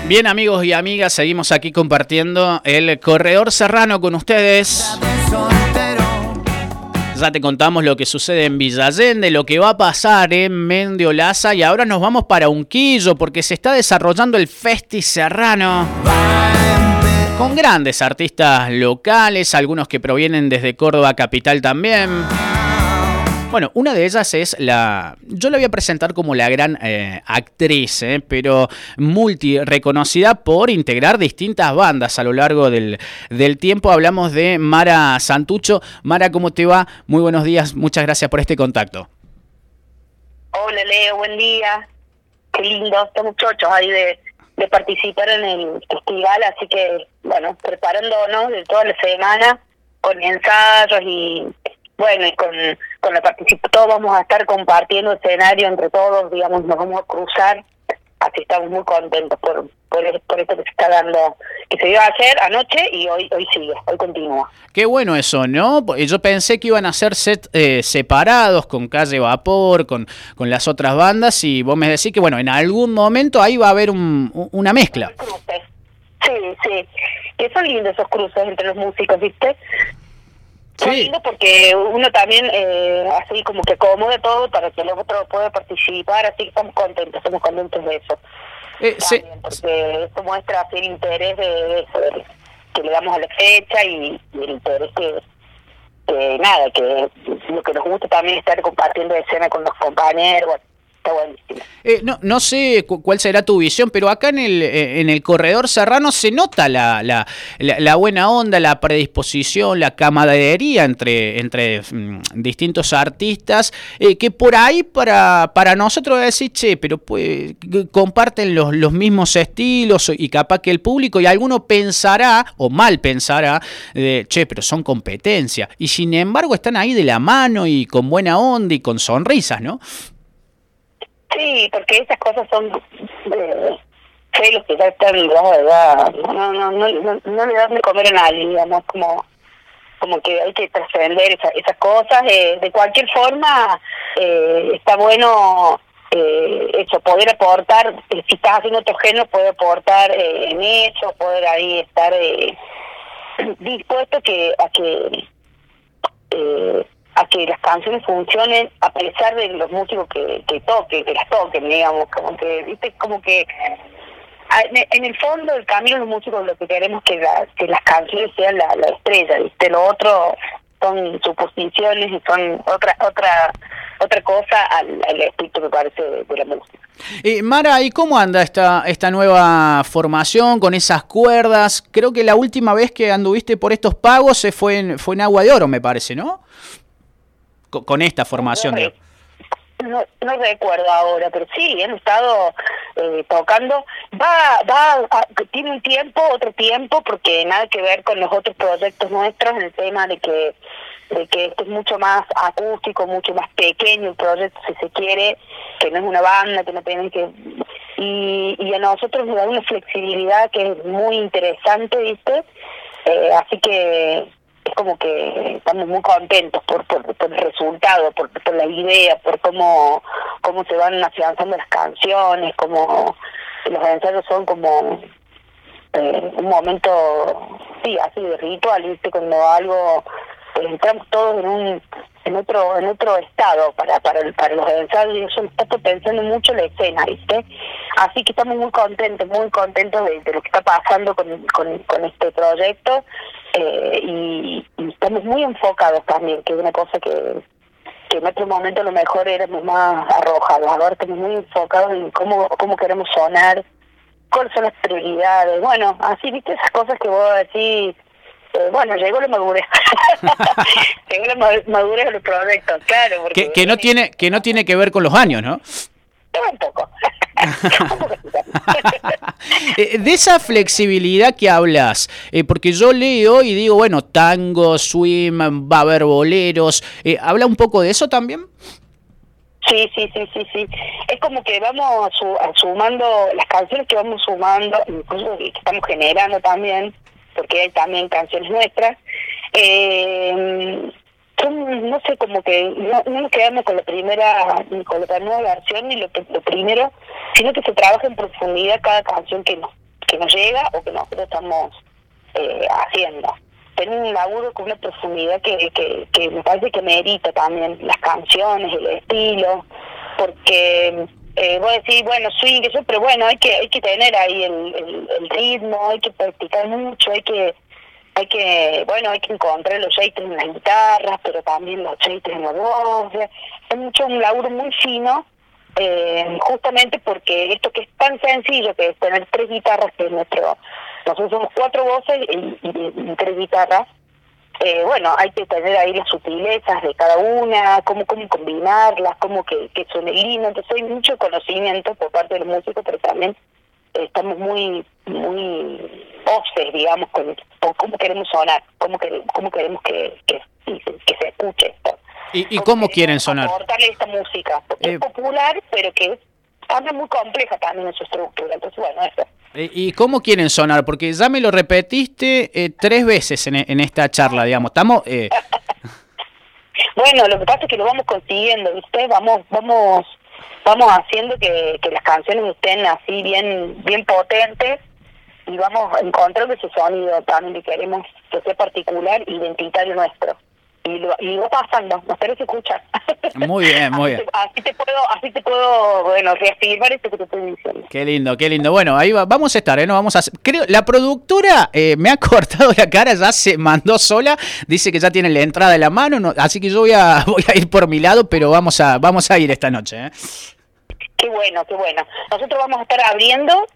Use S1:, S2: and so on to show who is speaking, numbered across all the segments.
S1: Bien, amigos y amigas, seguimos aquí compartiendo el Corredor Serrano con ustedes. Ya te contamos lo que sucede en Villa Allende, lo que va a pasar en Mendiolaza, y ahora nos vamos para Unquillo porque se está desarrollando el Festi Serrano con grandes artistas locales, algunos que provienen desde Córdoba capital también. Bueno, una de ellas es yo la voy a presentar como la gran actriz, pero multi reconocida por integrar distintas bandas a lo largo del tiempo. Hablamos de Mara Santucho. Mara, ¿cómo te va? Muy buenos días, muchas gracias por este contacto.
S2: Hola Leo, buen día. Qué lindo, estamos chochos ahí de participar en el festival, así que, bueno, preparándonos de toda la semana con ensayos y... Bueno, y con la participación, todos vamos a estar compartiendo escenario entre todos, digamos, nos vamos a cruzar, así estamos muy contentos por esto que se está dando, que se dio ayer, anoche, y hoy sigue, hoy continúa.
S1: Qué bueno eso, ¿no? Yo pensé que iban a ser set separados, con Calle Vapor, con las otras bandas, y vos me decís que, bueno, en algún momento ahí va a haber una mezcla.
S2: Cruces. Sí, que son lindos esos cruces entre los músicos, ¿viste? Sí. Es lindo porque uno también así como que acomoda todo para que el otro pueda participar, así que estamos contentos de eso. También, porque esto muestra así el interés de eso, que le damos a la fecha y el interés que lo que nos gusta también es estar compartiendo escena con los compañeros. Bueno, está buenísimo.
S1: No sé cuál será tu visión, pero acá en el Corredor Serrano se nota la buena onda, la predisposición, la camaradería entre distintos artistas, que por ahí para nosotros decir, pero pues comparten los mismos estilos, y capaz que el público y alguno pensará, o mal pensará, pero son competencia, y sin embargo están ahí de la mano y con buena onda y con sonrisas, ¿no?
S2: Sí, porque esas cosas son celos que ya están, ¿verdad? No le dan de comer a nadie, digamos, como que hay que trascender esas cosas. De cualquier forma, está bueno eso, poder aportar, si estás haciendo otro género, poder aportar en eso, poder ahí estar dispuesto a que las canciones funcionen a pesar de los músicos que las toquen, digamos, como que, viste, como que en el fondo del camino los músicos lo que queremos es que las canciones sean la estrella, viste, lo otro son suposiciones y son otra cosa al espíritu que parece de la música.
S1: Mara, ¿y cómo anda esta nueva formación con esas cuerdas? Creo que la última vez que anduviste por estos pagos fue en Agua de Oro, me parece, ¿no? Con esta formación.
S2: No recuerdo ahora, pero sí, han estado tocando. Tiene un tiempo, otro tiempo, porque nada que ver con los otros proyectos nuestros, en el tema de que esto es mucho más acústico, mucho más pequeño el proyecto, si se quiere, que no es una banda, que no tienen que... Y a nosotros nos da una flexibilidad que es muy interesante, ¿viste? Así que... es como que estamos muy contentos por el resultado, por la idea, por cómo se van afianzando las canciones, como los ensayos son como un momento, sí, así de ritual, ¿viste? Cuando algo entramos todos en otro estado para los ensayos, y yo estoy pensando mucho en la escena, ¿viste? Así que estamos muy contentos de lo que está pasando con este proyecto, y estamos muy enfocados también, que es una cosa que en otro momento a lo mejor éramos más arrojados, ahora estamos muy enfocados en cómo queremos sonar, cuáles son las prioridades, bueno, así, ¿viste? Esas cosas que vos decís. Bueno, llegó la madurez. Llegó la madurez de los proyectos, claro. Porque
S1: que no tiene que ver con los años, ¿no?
S2: Un poco.
S1: De esa flexibilidad que hablas, porque yo leo y digo, bueno, tango, swing, va a haber boleros, ¿habla un poco de eso también?
S2: Sí. Es como que vamos sumando las canciones que vamos sumando, incluso que estamos generando también, porque hay también canciones nuestras. Son, no sé, como que no nos quedamos con la primera versión ni lo primero, sino que se trabaja en profundidad cada canción que que nos llega o que nosotros estamos haciendo. Tenemos un laburo con una profundidad que me parece que merita también las canciones, el estilo, porque voy a decir, bueno, swing, eso, pero bueno, hay que tener ahí el ritmo, hay que practicar mucho, hay que encontrar los shakes en las guitarras, pero también los shakes en la voz. Es un laburo muy fino, justamente porque esto que es tan sencillo, que es tener 3 guitarras, que es nosotros somos 4 voces y 3 guitarras. Hay que tener ahí las sutilezas de cada una, cómo combinarlas, cómo que suene lindo. Entonces hay mucho conocimiento por parte de los músicos, pero también estamos muy obses, digamos, con cómo queremos sonar, cómo queremos que se escuche esto.
S1: ¿Y cómo quieren sonar?
S2: Aportarle esta música, porque es popular, pero que es también muy compleja también en su estructura. Entonces, bueno, eso.
S1: ¿Y cómo quieren sonar? Porque ya me lo repetiste 3 veces en esta charla, digamos. Estamos...
S2: Bueno, lo que pasa es que lo vamos consiguiendo, ¿viste? Vamos haciendo que las canciones estén así bien potentes, y vamos encontrando ese sonido también que queremos que sea particular, identitario nuestro. Y va pasando, nos se escucha.
S1: Muy bien, muy bien.
S2: Así te puedo, bueno, reafirmar esto que te estoy diciendo.
S1: Qué lindo, qué lindo. Bueno, ahí vamos a estar, ¿no? Creo, la productora me ha cortado la cara, ya se mandó sola, dice que ya tiene la entrada en la mano, no, así que yo voy a ir por mi lado, pero vamos a ir esta noche, ¿eh?
S2: Qué bueno, qué bueno. Nosotros vamos a estar abriendo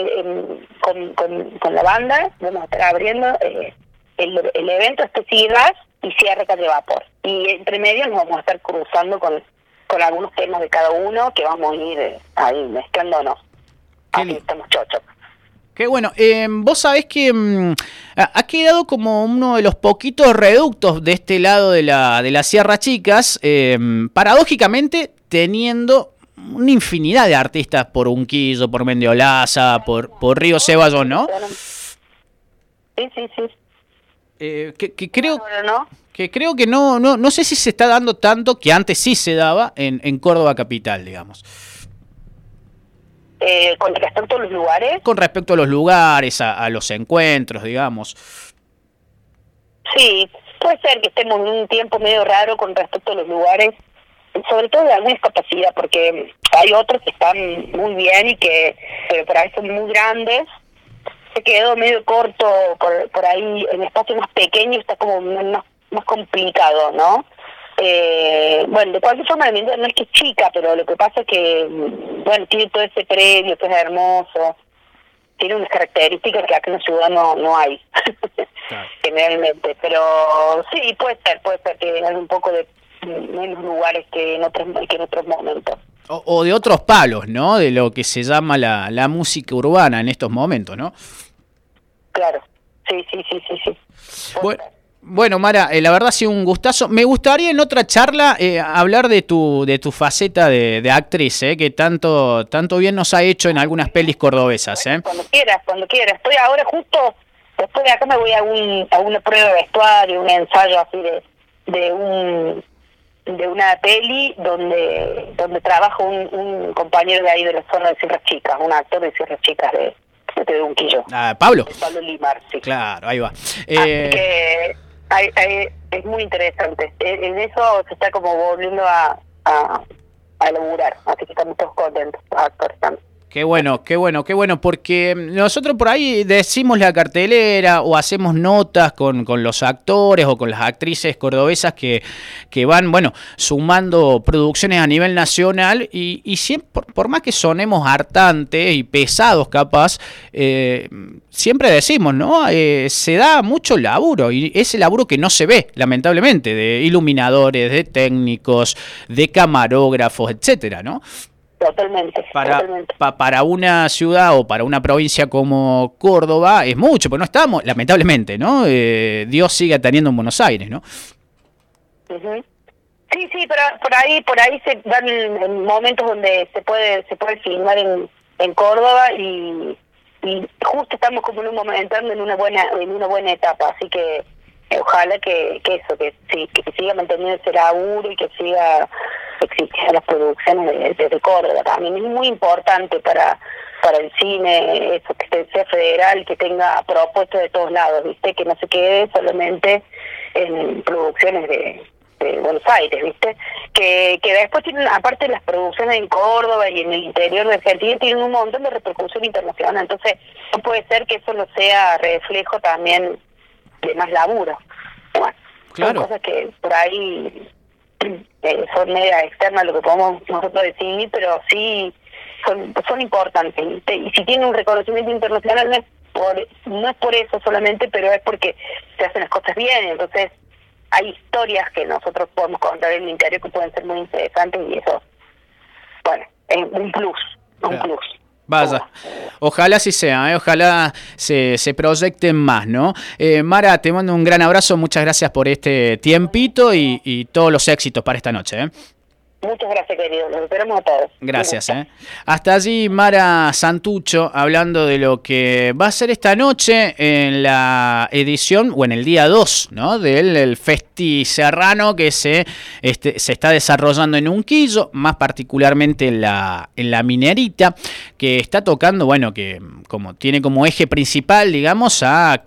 S2: con la banda, vamos a estar abriendo el evento Sigue Gas y cierre Calle Vapor. Y entre medio nos vamos a estar cruzando con algunos temas de cada uno, que vamos a ir ahí mezclándonos. Así estamos chochos.
S1: Qué bueno. Vos sabés que ha quedado como uno de los poquitos reductos de este lado de la Sierra Chicas, paradójicamente teniendo una infinidad de artistas por Unquillo, por Mendiolaza, por Río Ceballos, ¿no?
S2: Sí.
S1: Que creo que no sé si se está dando tanto, que antes sí se daba en Córdoba capital, digamos.
S2: ¿Con respecto a los lugares?
S1: Con respecto a los lugares, a los encuentros, digamos.
S2: Sí, puede ser que estemos en un tiempo medio raro con respecto a los lugares, sobre todo de alguna discapacidad, porque hay otros que están muy bien pero por ahí son muy grandes. Se quedó medio corto por ahí, en espacios más pequeños está como más complicado, ¿no? De cualquier forma, no es que es chica, pero lo que pasa es que, tiene todo ese predio que es hermoso, tiene unas características que acá en la ciudad no hay, claro. Generalmente, pero sí, puede ser que hay un poco de menos lugares que en otros momentos.
S1: O de otros palos, ¿no? De lo que se llama la música urbana en estos momentos, ¿no?
S2: Claro, sí.
S1: Bueno, Mara, la verdad ha sido un gustazo. Me gustaría en otra charla hablar de tu faceta de actriz, que tanto bien nos ha hecho en algunas pelis cordobesas.
S2: Cuando quieras. Estoy ahora justo, después de acá me voy a una prueba de vestuario, un ensayo así de una peli donde trabaja un compañero de ahí de la zona de Sierras Chicas, un actor de Sierras Chicas de Unquillo.
S1: ¿Pablo?
S2: Pablo Limar, sí.
S1: Claro, ahí va.
S2: Así que es muy interesante. En eso se está como volviendo a laburar, así que estamos todos contentos, los actores también.
S1: Qué bueno, porque nosotros por ahí decimos la cartelera o hacemos notas con los actores o con las actrices cordobesas que van, sumando producciones a nivel nacional y siempre, por más que sonemos hartantes y pesados capaz, siempre decimos, ¿no? Se da mucho laburo y ese laburo que no se ve, lamentablemente, de iluminadores, de técnicos, de camarógrafos, etcétera, ¿no?
S2: Totalmente.
S1: Para una ciudad o para una provincia como Córdoba es mucho, pero no estamos, lamentablemente, ¿no? Dios sigue teniendo en Buenos Aires, ¿no?
S2: Uh-huh. Sí, pero por ahí se dan momentos donde se puede filmar en Córdoba y justo estamos como en un momento en una buena etapa, así que ojalá que siga manteniendo ese laburo y que siga existiendo las producciones desde Córdoba también. Es muy importante para para el cine, eso, que sea federal, que tenga propuestas de todos lados, ¿viste? Que no se quede solamente en producciones de Buenos Aires, ¿viste? Que después tienen, aparte de las producciones en Córdoba y en el interior de Argentina, tienen un montón de repercusión internacional. Entonces, no puede ser que eso no sea reflejo también de más laburo. Bueno,
S1: claro.
S2: Son cosas que por ahí son media externas lo que podemos nosotros decidir, pero sí son importantes, ¿viste? Y si tienen un reconocimiento internacional no es por eso solamente, pero es porque se hacen las cosas bien. Entonces hay historias que nosotros podemos contar en el interior que pueden ser muy interesantes, y eso, bueno, es un plus, un plus.
S1: Vaya, ojalá así sea, ojalá se proyecten más, ¿no? Mara, te mando un gran abrazo, muchas gracias por este tiempito y todos los éxitos para esta noche,
S2: Muchas gracias, querido. Los esperamos a todos.
S1: Gracias, Hasta allí Mara Santucho hablando de lo que va a ser esta noche en la edición, o en el día 2, ¿no? Del Festi Serrano que se está desarrollando en Unquillo, más particularmente en la Minerita, que está tocando, bueno, que tiene como eje principal, digamos, a